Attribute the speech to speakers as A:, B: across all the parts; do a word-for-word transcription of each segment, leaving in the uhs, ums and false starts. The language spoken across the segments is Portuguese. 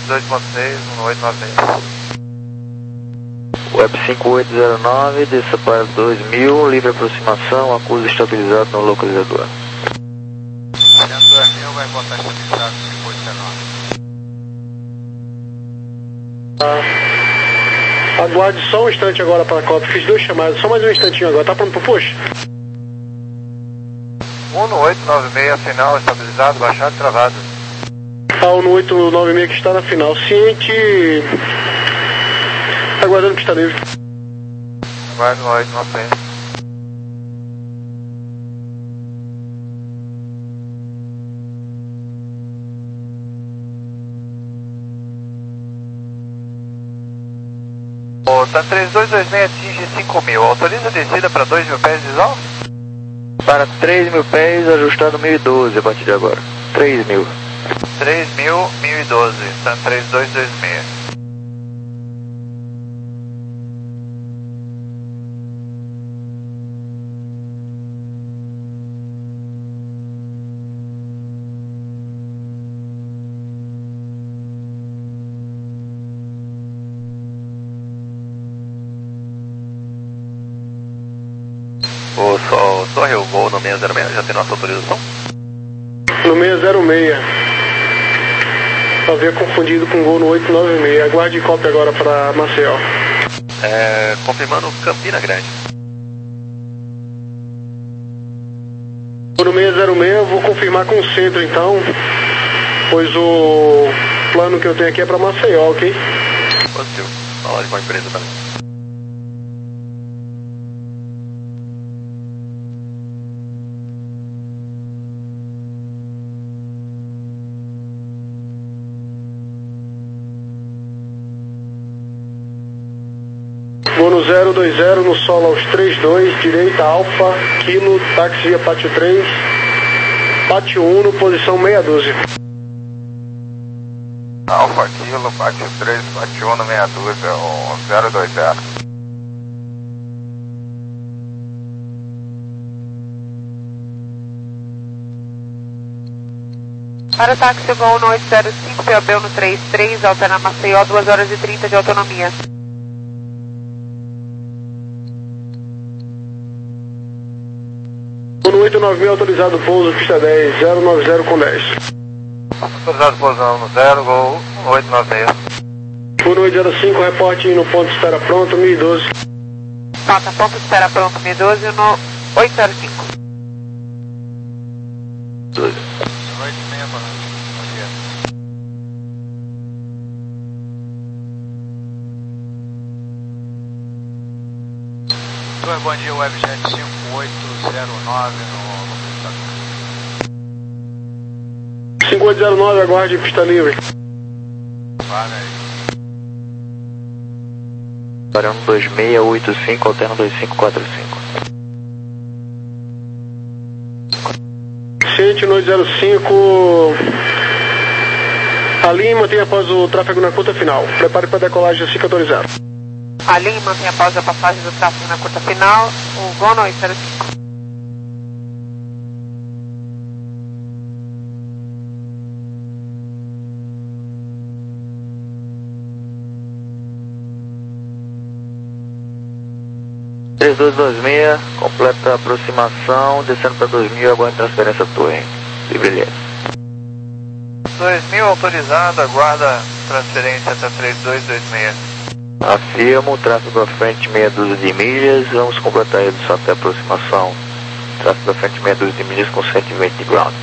A: dezoito ponto seis, um oito nove seis.
B: Web cinco oito zero nove, desça para dois mil, livre aproximação, acusa estabilizado no localizador.
A: Dentro dois mil vai botar estabilizado no cinco oito zero nove.
C: Ah, aguarde só um instante agora para a cópia, fiz duas chamadas, só mais um instantinho agora, tá pronto pro push?
A: um no oito nove seis, final estabilizado, baixado e travado.
C: Ah, um no oito nove seis que está na final, ciente... Aguardando pista livre.
A: Aguardo no oito nove seis. O TAM três dois dois seis atinge cinco mil, autoriza a descida para dois mil pés de visual?
B: Para três mil pés, ajustado mil e doze a partir de agora. três mil.
A: três mil, mil e doze, TAM três dois dois seis.
D: O só, Torre, o voo no seis zero seis já tem nossa autorização?
C: No seis zero seis. Havia confundido com o gol no oito nove seis. Aguarde cópia agora para Maceió.
D: É, confirmando Campina Grande.
C: No seis zero seis eu vou confirmar com o centro então, pois o plano que eu tenho aqui é para Maceió, ok?
D: Positivo. Fala com a empresa também.
C: Vou no zero dois zero, no solo aos trinta e dois, direita Alfa, Kilo, táxi via Pátio três, Pátio um, posição meia dúzia.
A: Alfa Kilo, Pátio três, Pátio um, meia dúzia, o zero dois zero.
E: Para táxi voo no oito zero cinco, P A B no três três, alterna Maceió, duas horas e trinta de autonomia.
C: No oito nove seis, autorizado pouso, pista dez, zero nove zero com dez.
A: Autorizado pousão no zero, gol oito nove seis.
C: No oito zero cinco, reporte no ponto de espera pronto, mil e doze.
E: Nota, ponto de espera pronto, mil e doze no oito zero cinco.
B: doze.
A: oito e meia, bom dia. Oi, bom dia, Webjet cinco oito zero nove no localizador.
C: cinco oito zero nove, aguarde pista livre.
A: Vaga aí.
B: Parando dois seis oito cinco, alterno dois cinco quatro cinco.
C: Ciente no oito zero cinco. Alinhe e mantenha após o tráfego na curta final. Prepare para decolagem assim que autorizado.
E: Alinhe e mantenha após a passagem do tráfego na curta final, o voo no oito zero cinco.
B: três dois dois seis, completa a aproximação, descendo para dois mil, aguarde transferência torre. Livre L S.
A: dois mil autorizado, aguarda transferência até três dois dois seis.
B: Afirmo, tráfego à frente meia dúzia de milhas, vamos completar a redução até a aproximação. Tráfego à frente meia dúzia de milhas com cento e vinte de ground.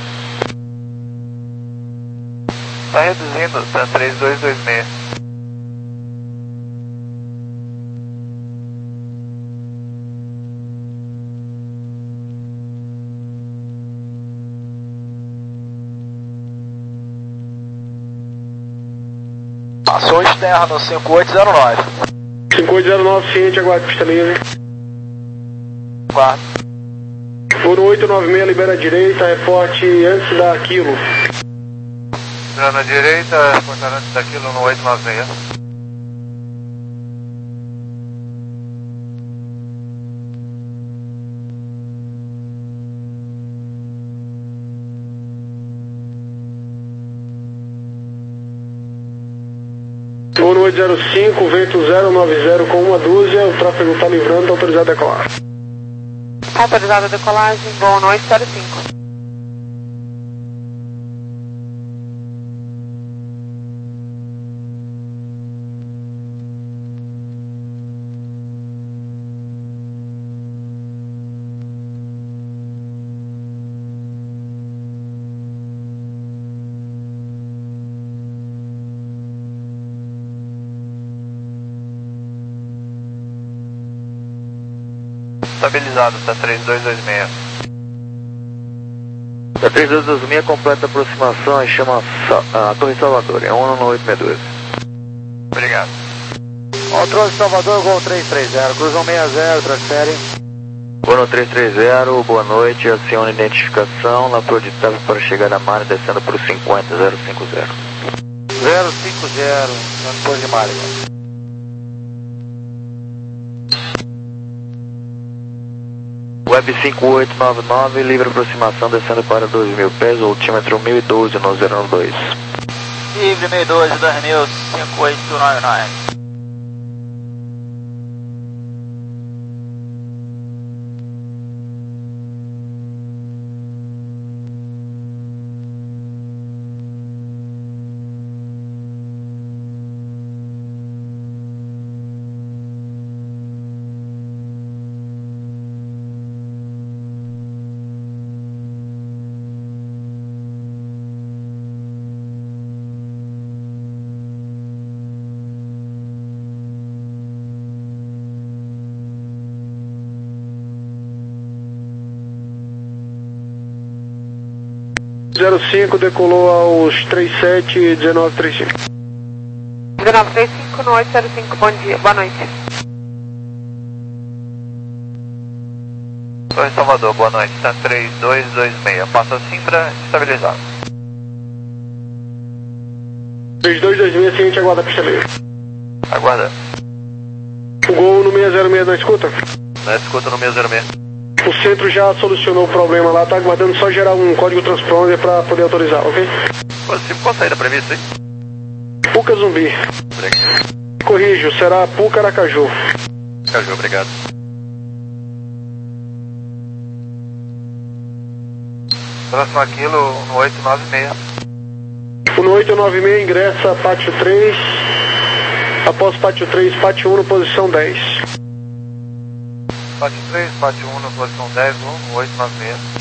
A: Está reduzindo, tá três dois dois seis.
D: Passou externo, cinco oito zero nove.
C: cinco oito zero nove, ciente, aguarde pista livre.
D: quatro.
C: Vou no oito nove seis, libera a direita, reporte antes da Kilo.
A: Já na direita, cortando antes daquilo no oito nove seis.
C: Gol no oito zero cinco, vento zero nove zero com uma dúzia, o tráfego está livrando, está autorizado a decolar.
E: Autorizada a decolagem, Gol no oito zero cinco.
D: Estabilizado, tá três dois dois seis.
B: Tá três dois dois seis, completa a aproximação e chama a Torre Salvador, é um no oito seis dois.
D: Obrigado.
A: Controle Salvador, Gol três três zero, cruzam sessenta, transfere.
B: Gol no três três zero, boa noite, aciona identificação, na projetável para chegar na Mari, descendo para o cinquenta zero cinco zero.
A: zero cinco zero, transpor de Mari.
B: Web cinco oito nove nove, livre aproximação descendo para dois mil pés, altímetro mil e doze no zero dois.
A: Livre mil e doze, dois mil, cinco oito nove nove.
C: zero cinco decolou aos trinta e sete e dezenove trinta e cinco.
E: dezenove trinta e cinco no oito zero cinco, bom dia, boa noite.
D: Torre Salvador, boa noite, tá três dois dois seis, passa Simbra, estabilizado.
C: três dois dois seis, seguinte, aguarda a pista livre.
D: Aguarda.
C: O Gol no seis zero seis na escuta?
D: Na escuta no seis zero seis.
C: O centro já solucionou o problema lá, tá aguardando só gerar um código transponder para poder autorizar, ok?
D: Você qual saída prevista, hein?
C: Puca Zumbi.
D: Obrigado.
C: Corrijo, será Puca Aracaju.
D: Caju, obrigado. Próximo aquilo no oito nove seis.
C: O no oito nove seis ingressa pátio três, após pátio três, pátio um no posição dez.
D: Pátio três, pátio um na posição dez, um, oito nove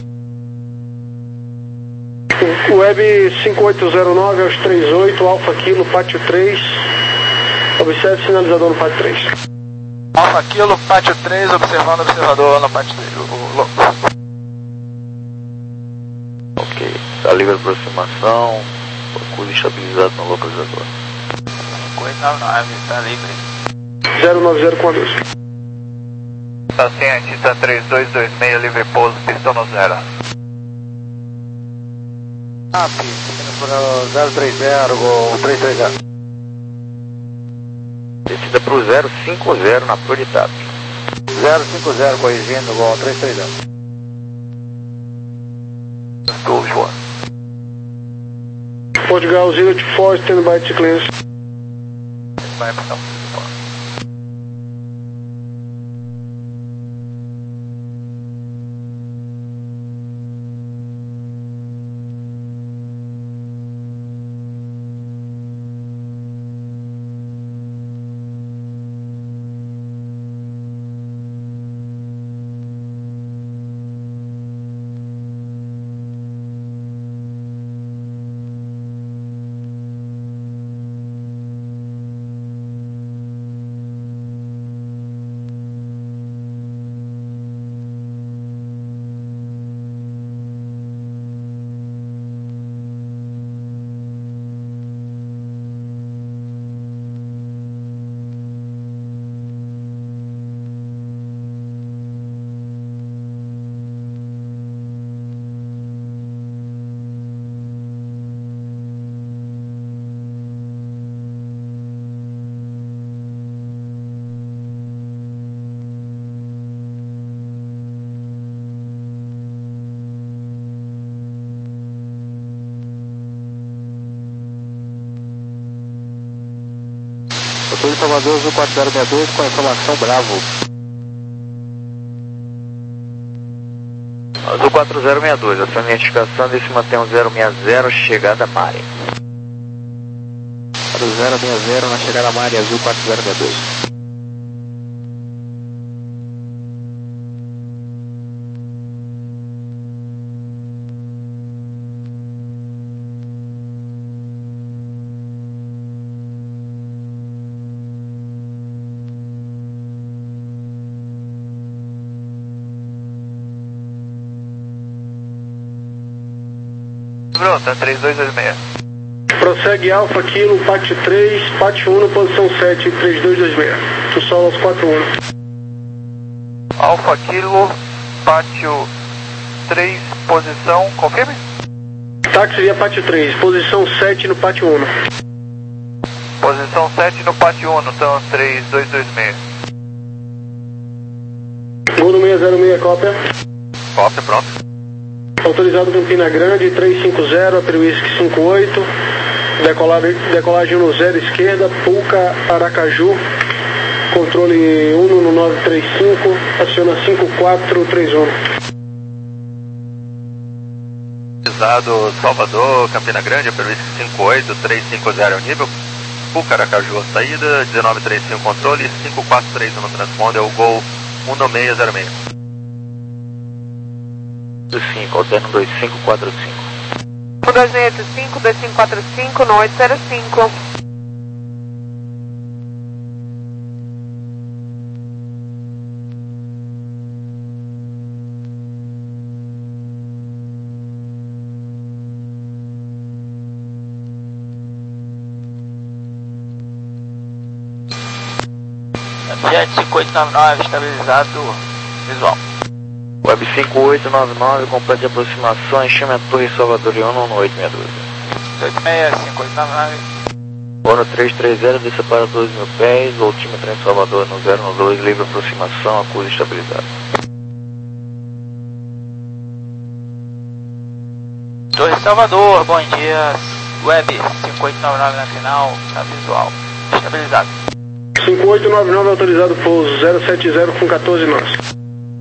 D: seis.
C: O Web cinco oito zero nove aos trinta e oito, Alfa Kilo, pátio três. Observe sinalizador no pátio três.
A: Alfa Kilo, pátio três, observando o observador no pátio três. O, o,
B: Ok, tá livre aproximação, procure estabilizado no localizador.
A: cinco oito nove nove, tá livre.
C: zero nove zero com a luz.
D: Tá ciente, tá três dois dois seis, livre pouso, pistão no zero.
A: Ah, pista, zero três zero, Gol três três zero.
B: Descida para o zero cinco zero na projetável.
A: zero cinco zero, corrigindo, Gol três três zero.
D: Gol, João.
C: Portugal zero to four, stand by to clearance.
D: Vai, então.
F: Torre Salvador, Azul quatro zero seis dois, com a informação Bravo.
B: Azul quatro zero seis dois, a sua identificação desse mantém um zero seis zero, chegada Mari.
F: quatro zero seis zero na chegada Mari, Azul quatro zero seis dois.
A: Pronto, três dois dois seis.
C: Prossegue Alfa Kilo, Pátio três, Pátio um, posição sete, três dois dois seis. Tu solo aos quatro um.
A: Alfa Kilo, Pátio três, posição, confirme?
C: Táxi via Pátio três, posição sete no Pátio um.
A: Posição sete no Pátio um, então três dois dois seis.
C: Gol no seis zero seis, cópia.
A: Cópia, pronto.
C: Autorizado Campina Grande, três cinco zero, Aperuísque cinco oito, decolagem, decolagem no zero esquerda, Pulca, Aracaju, controle um no nove três cinco, aciona cinco quatro três um.
D: Autorizado Salvador, Campina Grande, Aperuísque cinco oito, três cinco zero é o nível, Pulca, Aracaju a saída, dezenove três cinco controle, cinco quatro três um no transponder, o gol um no seis zero seis.
B: cinco, alterno dois cinco quatro cinco.
E: um dois seis oito cinco, dois cinco quatro cinco, no oito zero cinco.
A: Jet cinco oito nove nove, estabilizado visual.
B: Web cinco oito nove nove, complete aproximação, enchimento Torre Salvador e ONU no oito seis dois.
A: oito seis cinco oito nove nove.
B: ONU três três zero, desça para doze mil pés, altímetro em Salvador no zero um dois, livre aproximação, acusa estabilizado.
A: Torre Salvador, bom dia. Web cinco oito nove nove na final, tá visual. Estabilizado.
C: cinco oito nove nove, autorizado pouso zero sete zero com quatorze nós.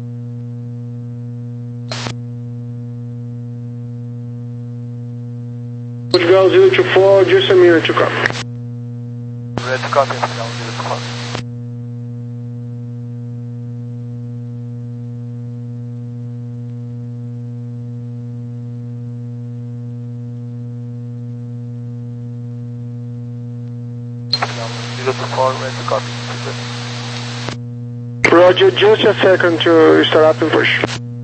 C: Portugal zero two four, just a minute to copy.
A: Red copy, Portugal zero two four. zero two four, red copy.
C: Roger, just a second to start up and push.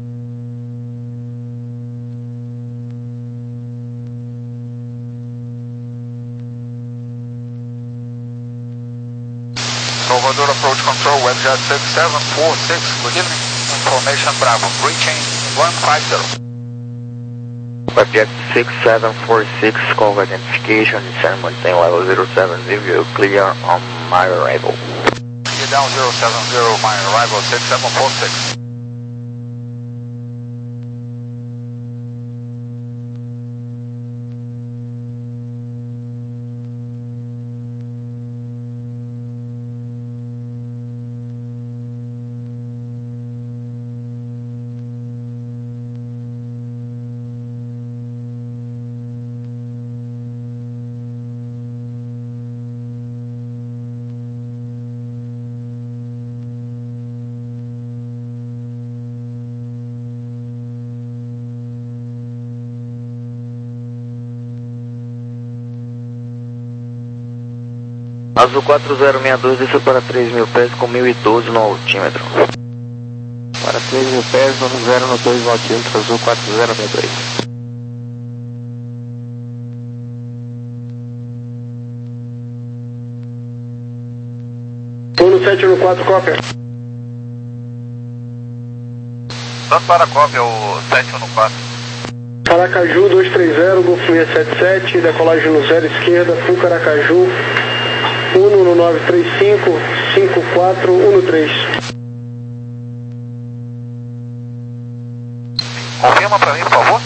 A: Salvador approach control, webjet six seven four six, good evening. Information Bravo, reaching one five zero.
B: Webjet six seven four six, call identification, descend maintain level zero seven zero, clear on my arrival.
A: Clear down zero seven zero, my arrival six seven four six.
B: Azul quatro zero seis dois, desça para três mil pés com mil e doze no altímetro.
F: Para três mil pés, vamos zero no dois no altímetro, Azul quatro zero seis dois.
C: um no sete no quatro, cópia.
D: Tanto para a cópia, o sete um no quatro.
C: Aracaju dois três zero, Golfo seis sete sete, decolagem no zero esquerda, Pulca Aracaju, um no nove três cinco, cinco quatro um no três.
A: Confirma para mim, por favor.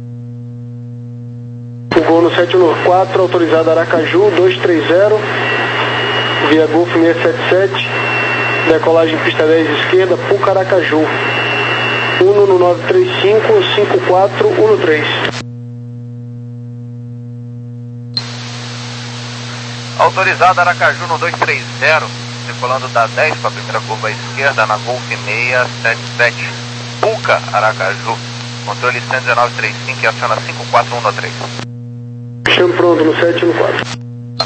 C: O gol no sete um no quatro, autorizado Aracaju dois três zero, via Golf seiscentos e setenta e sete, decolagem pista dez esquerda, Puca Aracaju. Uno no nove três cinco, cinco quatro um três.
D: Autorizado Aracaju no dois três zero, decolando da dez para a primeira curva à esquerda na Golf seiscentos e setenta e sete, Puca Aracaju. Controle cento e dezenove trinta e cinco e aciona cinco quatro um três.
C: Chamo pronto no sete um quatro.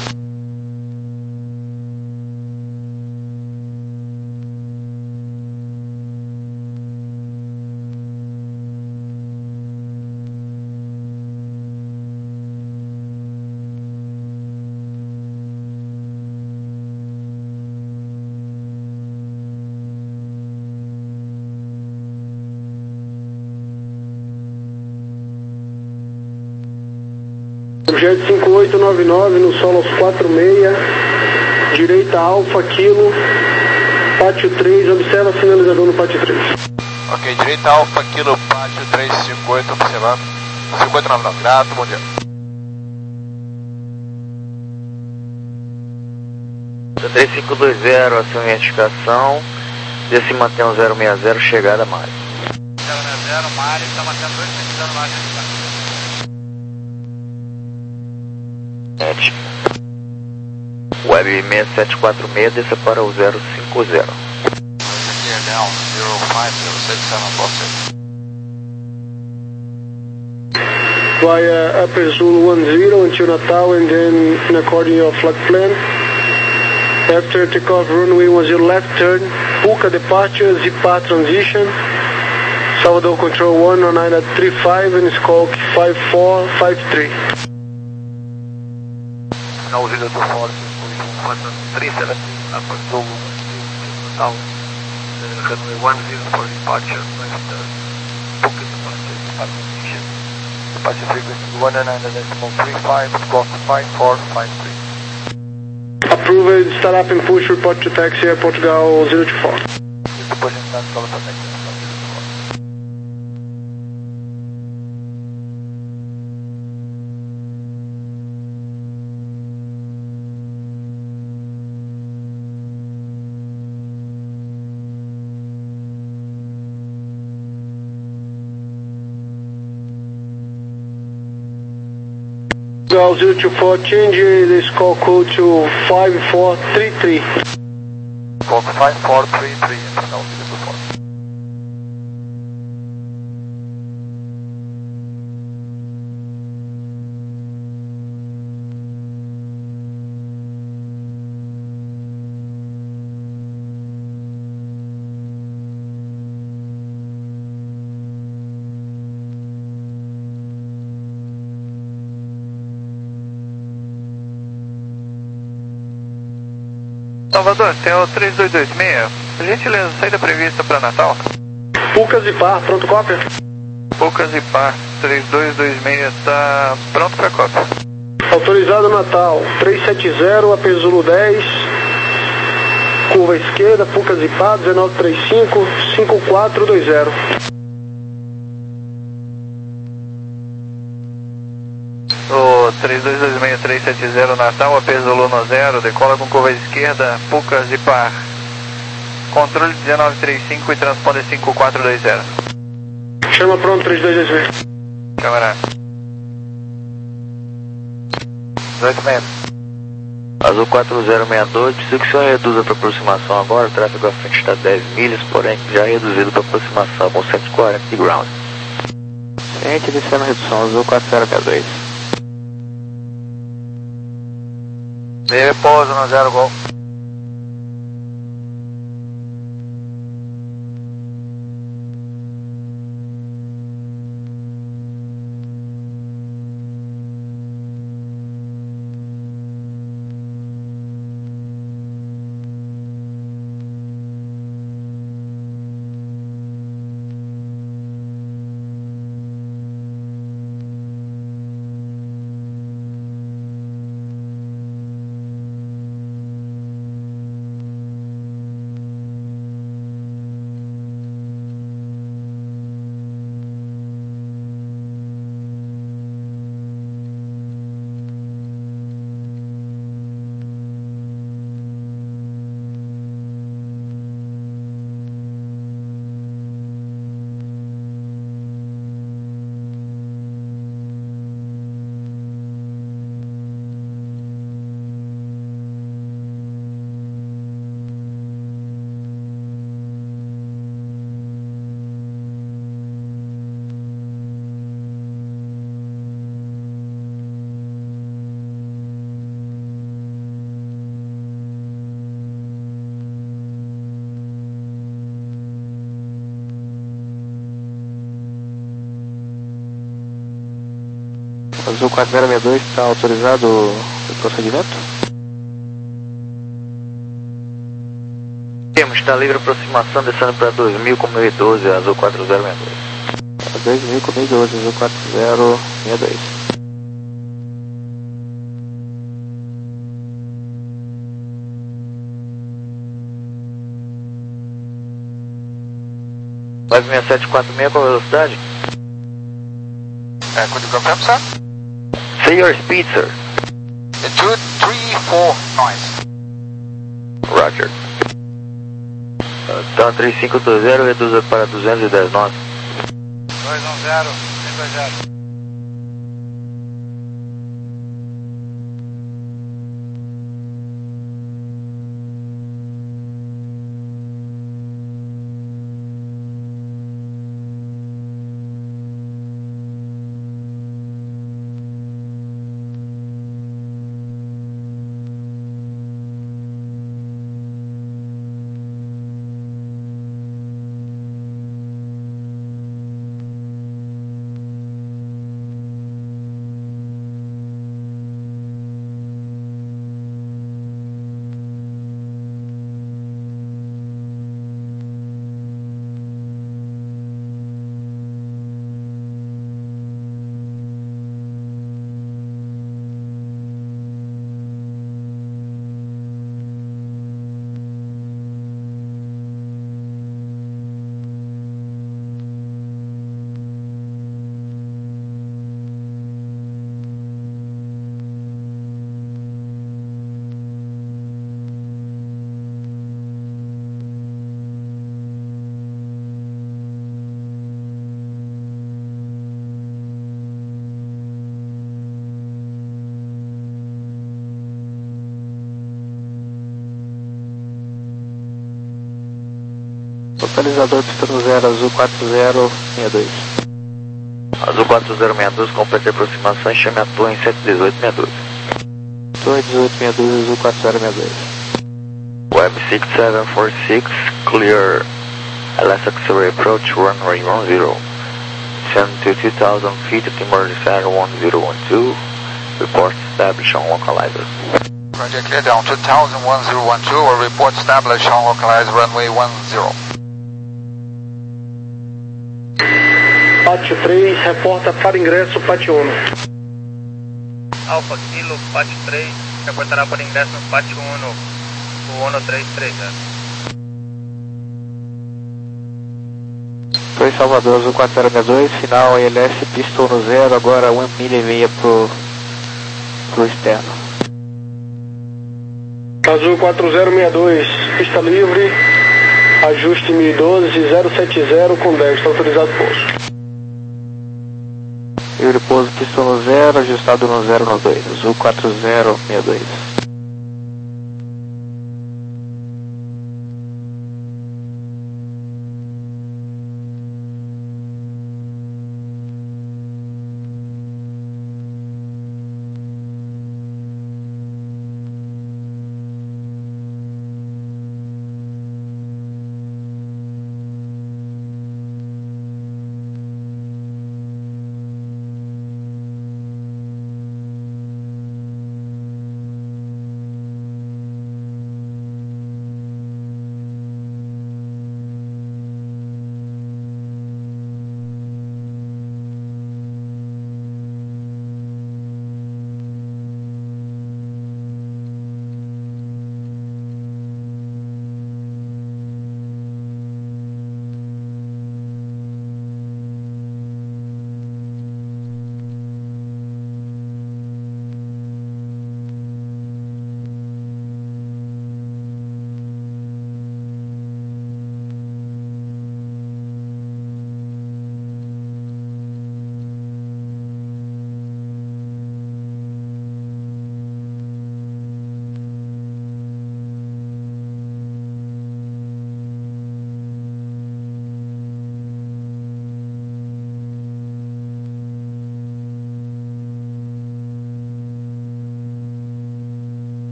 C: Jet cinco oito nove nove no solo aos quatro seis, direita Alfa Kilo, pátio três, observa sinalizador no pátio três.
A: Ok, direita Alfa Kilo, pátio três cinco oito, observando. cinco oito nove nove, grato, bom dia.
B: três cinco dois zero, ação em identificação, e se mantém um zero seis zero, chegada Mário.
A: zero seis zero, Mário, está mantendo dois seis zero, Mário.
B: Web seis sete quatro seis, desça para o zero cinco zero.
A: Clear down, zero five zero six seven four six.
C: Via Upper Zulu one zero until Natal and then in according your flight plan. After takeoff runway one zero left turn, Puca departure, Zipar transition, Salvador control one on nine three five and Skulk five four five three.
A: Now zero two four, one three seven, upper Zulu, Natal, runway one zero for departure, left turn, Puca departure, Zipar transition, departure frequency one nine three five, Skulk five four five three.
C: Approved, start up and push, report to taxi, Air Portugal zero two four. Portugal zero two four, change the call code to five four three three.
A: Call five four three three, now zero two four.
D: Salvador, tem o três dois dois seis, por gentileza, saída prevista para Natal.
C: Puca Zipar, pronto cópia?
D: Puca Zipar, três dois dois seis, está pronto para cópia.
C: Autorizado Natal, três sete zero, A P Zulu dez, curva esquerda, Puca Zipar, dezenove trinta e cinco, cinco quatro dois zero.
D: O três dois dois seis, três sete zero Natal, A P Zulu no zero, decola com curva esquerda, Puca Zipar. Controle dezenove trinta e cinco e transponder cinco quatro dois zero.
C: Chama pronto, três dois dois seis.
D: Câmara.
A: dezoito seis.
B: Azul quatro zero seis dois, preciso que o senhor reduza para aproximação agora, o tráfego à frente está dez milhas, porém já reduzido para aproximação com cento e quarenta de ground.
F: Gente, descendo redução, Azul quatro zero seis dois.
A: Deve pouso no zero gol.
F: Azul quatro zero seis dois, está autorizado o procedimento?
B: Temos, está livre aproximação, descendo para dois mil com mil e doze, Azul quatro zero seis dois.
F: dois mil com mil e doze, Azul quatro zero seis dois.
B: Five six sete quatro seis, qual a velocidade?
G: Uh, could you confirm, sir?
B: Say your speed, sir.
G: two three four nine.
B: Roger. Então três cinco dois zero, reduza para duzentos e dez nós.
G: dois um zero, três dois zero.
F: Localizador pistão zero, Azul quatro zero seis dois.
B: Azul quatro zero seis dois, complete a aproximação e chame a torre em sete dezoito seis dois.
F: Torre dezoito seis dois, Azul quatro zero seis dois.
B: Web six seven four six, clear L S X-ray approach, runway one zero. Descend to two thousand feet at emergency center one zero one two. Report established on localizer.
G: Roger, clear down two thousand one zero one two or report established on localized runway one zero.
C: Pátio três, reporta para ingresso, Pátio um.
H: Alfa Kilo, Pátio três, reportará para ingresso no Pátio um, o um três três zero.
F: Torre Salvador, Azul quatro zero seis dois, final I L S, pista no zero, agora uma milha e meia pro, pro externo.
C: Azul quatro zero seis dois, pista livre, ajuste mil e doze, zero sete zero com dez, está autorizado pouso.
F: Livre pouso, pista no zero, ajustado no zero no dois, Azul quatro zero seis dois.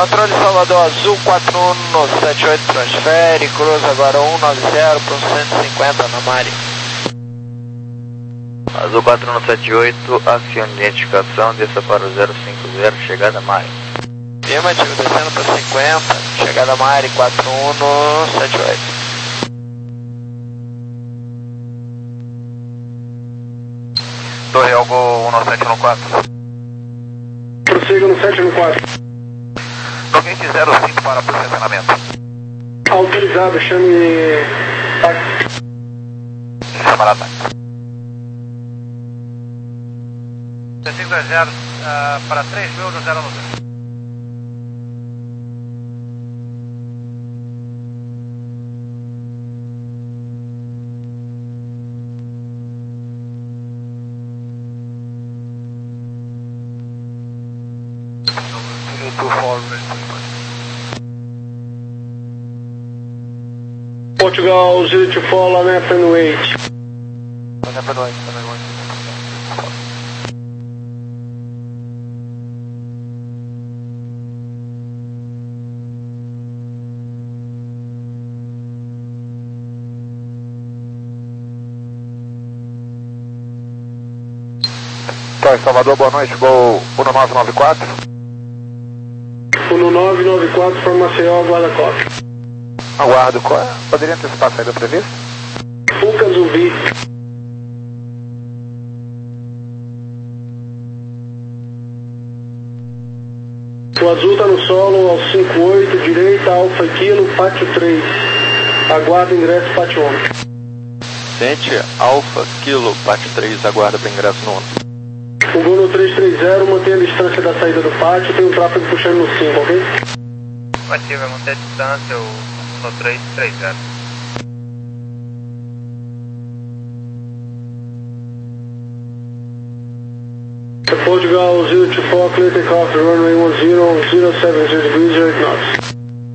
F: Controle Salvador Azul quatro um sete oito transfere, cruza agora um nove zero para cento e cinquenta na Mari.
B: Azul quatro um sete oito, acione de identificação, desça para o zero cinco zero, chegada Mari.
F: Afirmativo, descendo para cinquenta, chegada Mari quatro um sete oito.
G: Torre Algo um nove sete um quatro.
C: Prossiga no sete um quatro.
G: Novente zero cinco para posicionamento.
C: Autorizado, chame táxi.
G: Chamar ataque.
H: três cinco dois zero uh, para três mil no zero nove.
C: Portugal zero two four, left and wait.
G: Left and wait, left and wait. Torre Salvador, boa noite, Gol um nove nove quatro.
C: um nove nove quatro para Maceió, guarda cópia.
G: Aguardo, qual é? Poderia antecipar a saída prevista?
C: Fuca Zumbi. O azul está no solo ao cinco oito, direita, Alfa Kilo, pátio três. Aguarda ingresso, pátio um.
D: Sente, Alfa Kilo, pátio três, aguarda para ingresso no ONU.
C: O Gol no três três zero, mantém a distância da saída do pátio, tem um tráfego puxando no cinco, ok?
H: Ativo, manter a distância, o no três três zero.
C: Portugal zero two four, clear takeoff, runway one zero, zero seven zero degrees, zero eight knots.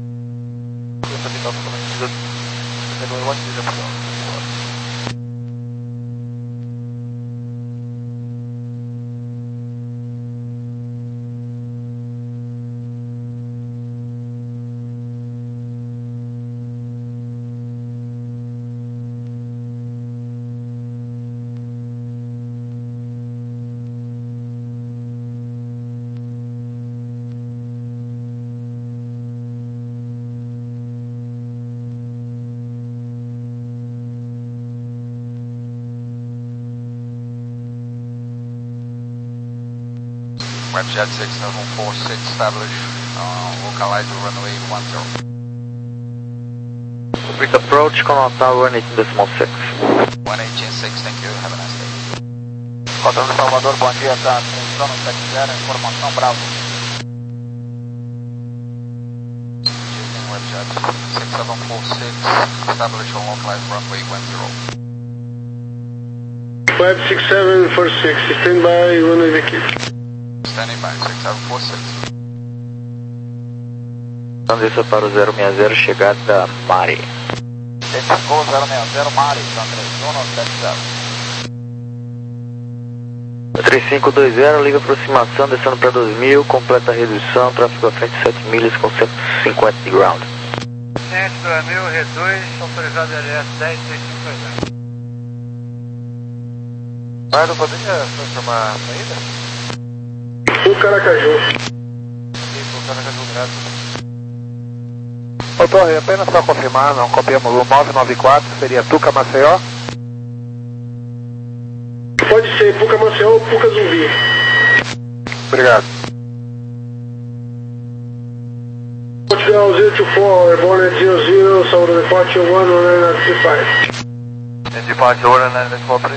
G: Webjet six seven four six, establish uh, localizer runway one zero.
B: Quick approach, Command Tower, one eighteen decimal six.
G: one eighteen six, thank you, have a nice day. Controle Salvador, bom dia, tá atenção no sete zero, informação Bravo. Using Webjet six seven four six, establish on localizer runway one zero.
C: Web six seven four six, stand by, runway V Q.
G: Standing by, six seven four six.
B: Então desça para o zero seis zero, chegada Mari.
G: Identificou zero seis zero, Mari, três um sete zero.
B: três cinco dois zero, liga aproximação, descendo para dois mil, completa a redução, tráfego à frente sete milhas com cento e cinquenta de ground.
H: cento e dois mil, reduz, autorizado L S dez três cinco dois zero.
G: Mas não poderia chamar a saída?
C: O Caracaju.
G: O Caracaju, graças. Ô Torre, apenas só confirmar, não copiamos o nove nove quatro, seria Tuca Maceió?
C: Pode ser Puca Maceió ou Puca Zumbi.
G: Obrigado.
C: Portugal zero two four, airborne at zero zero, Salvador departure one nine nine three five.
G: Departure one nine nine three five.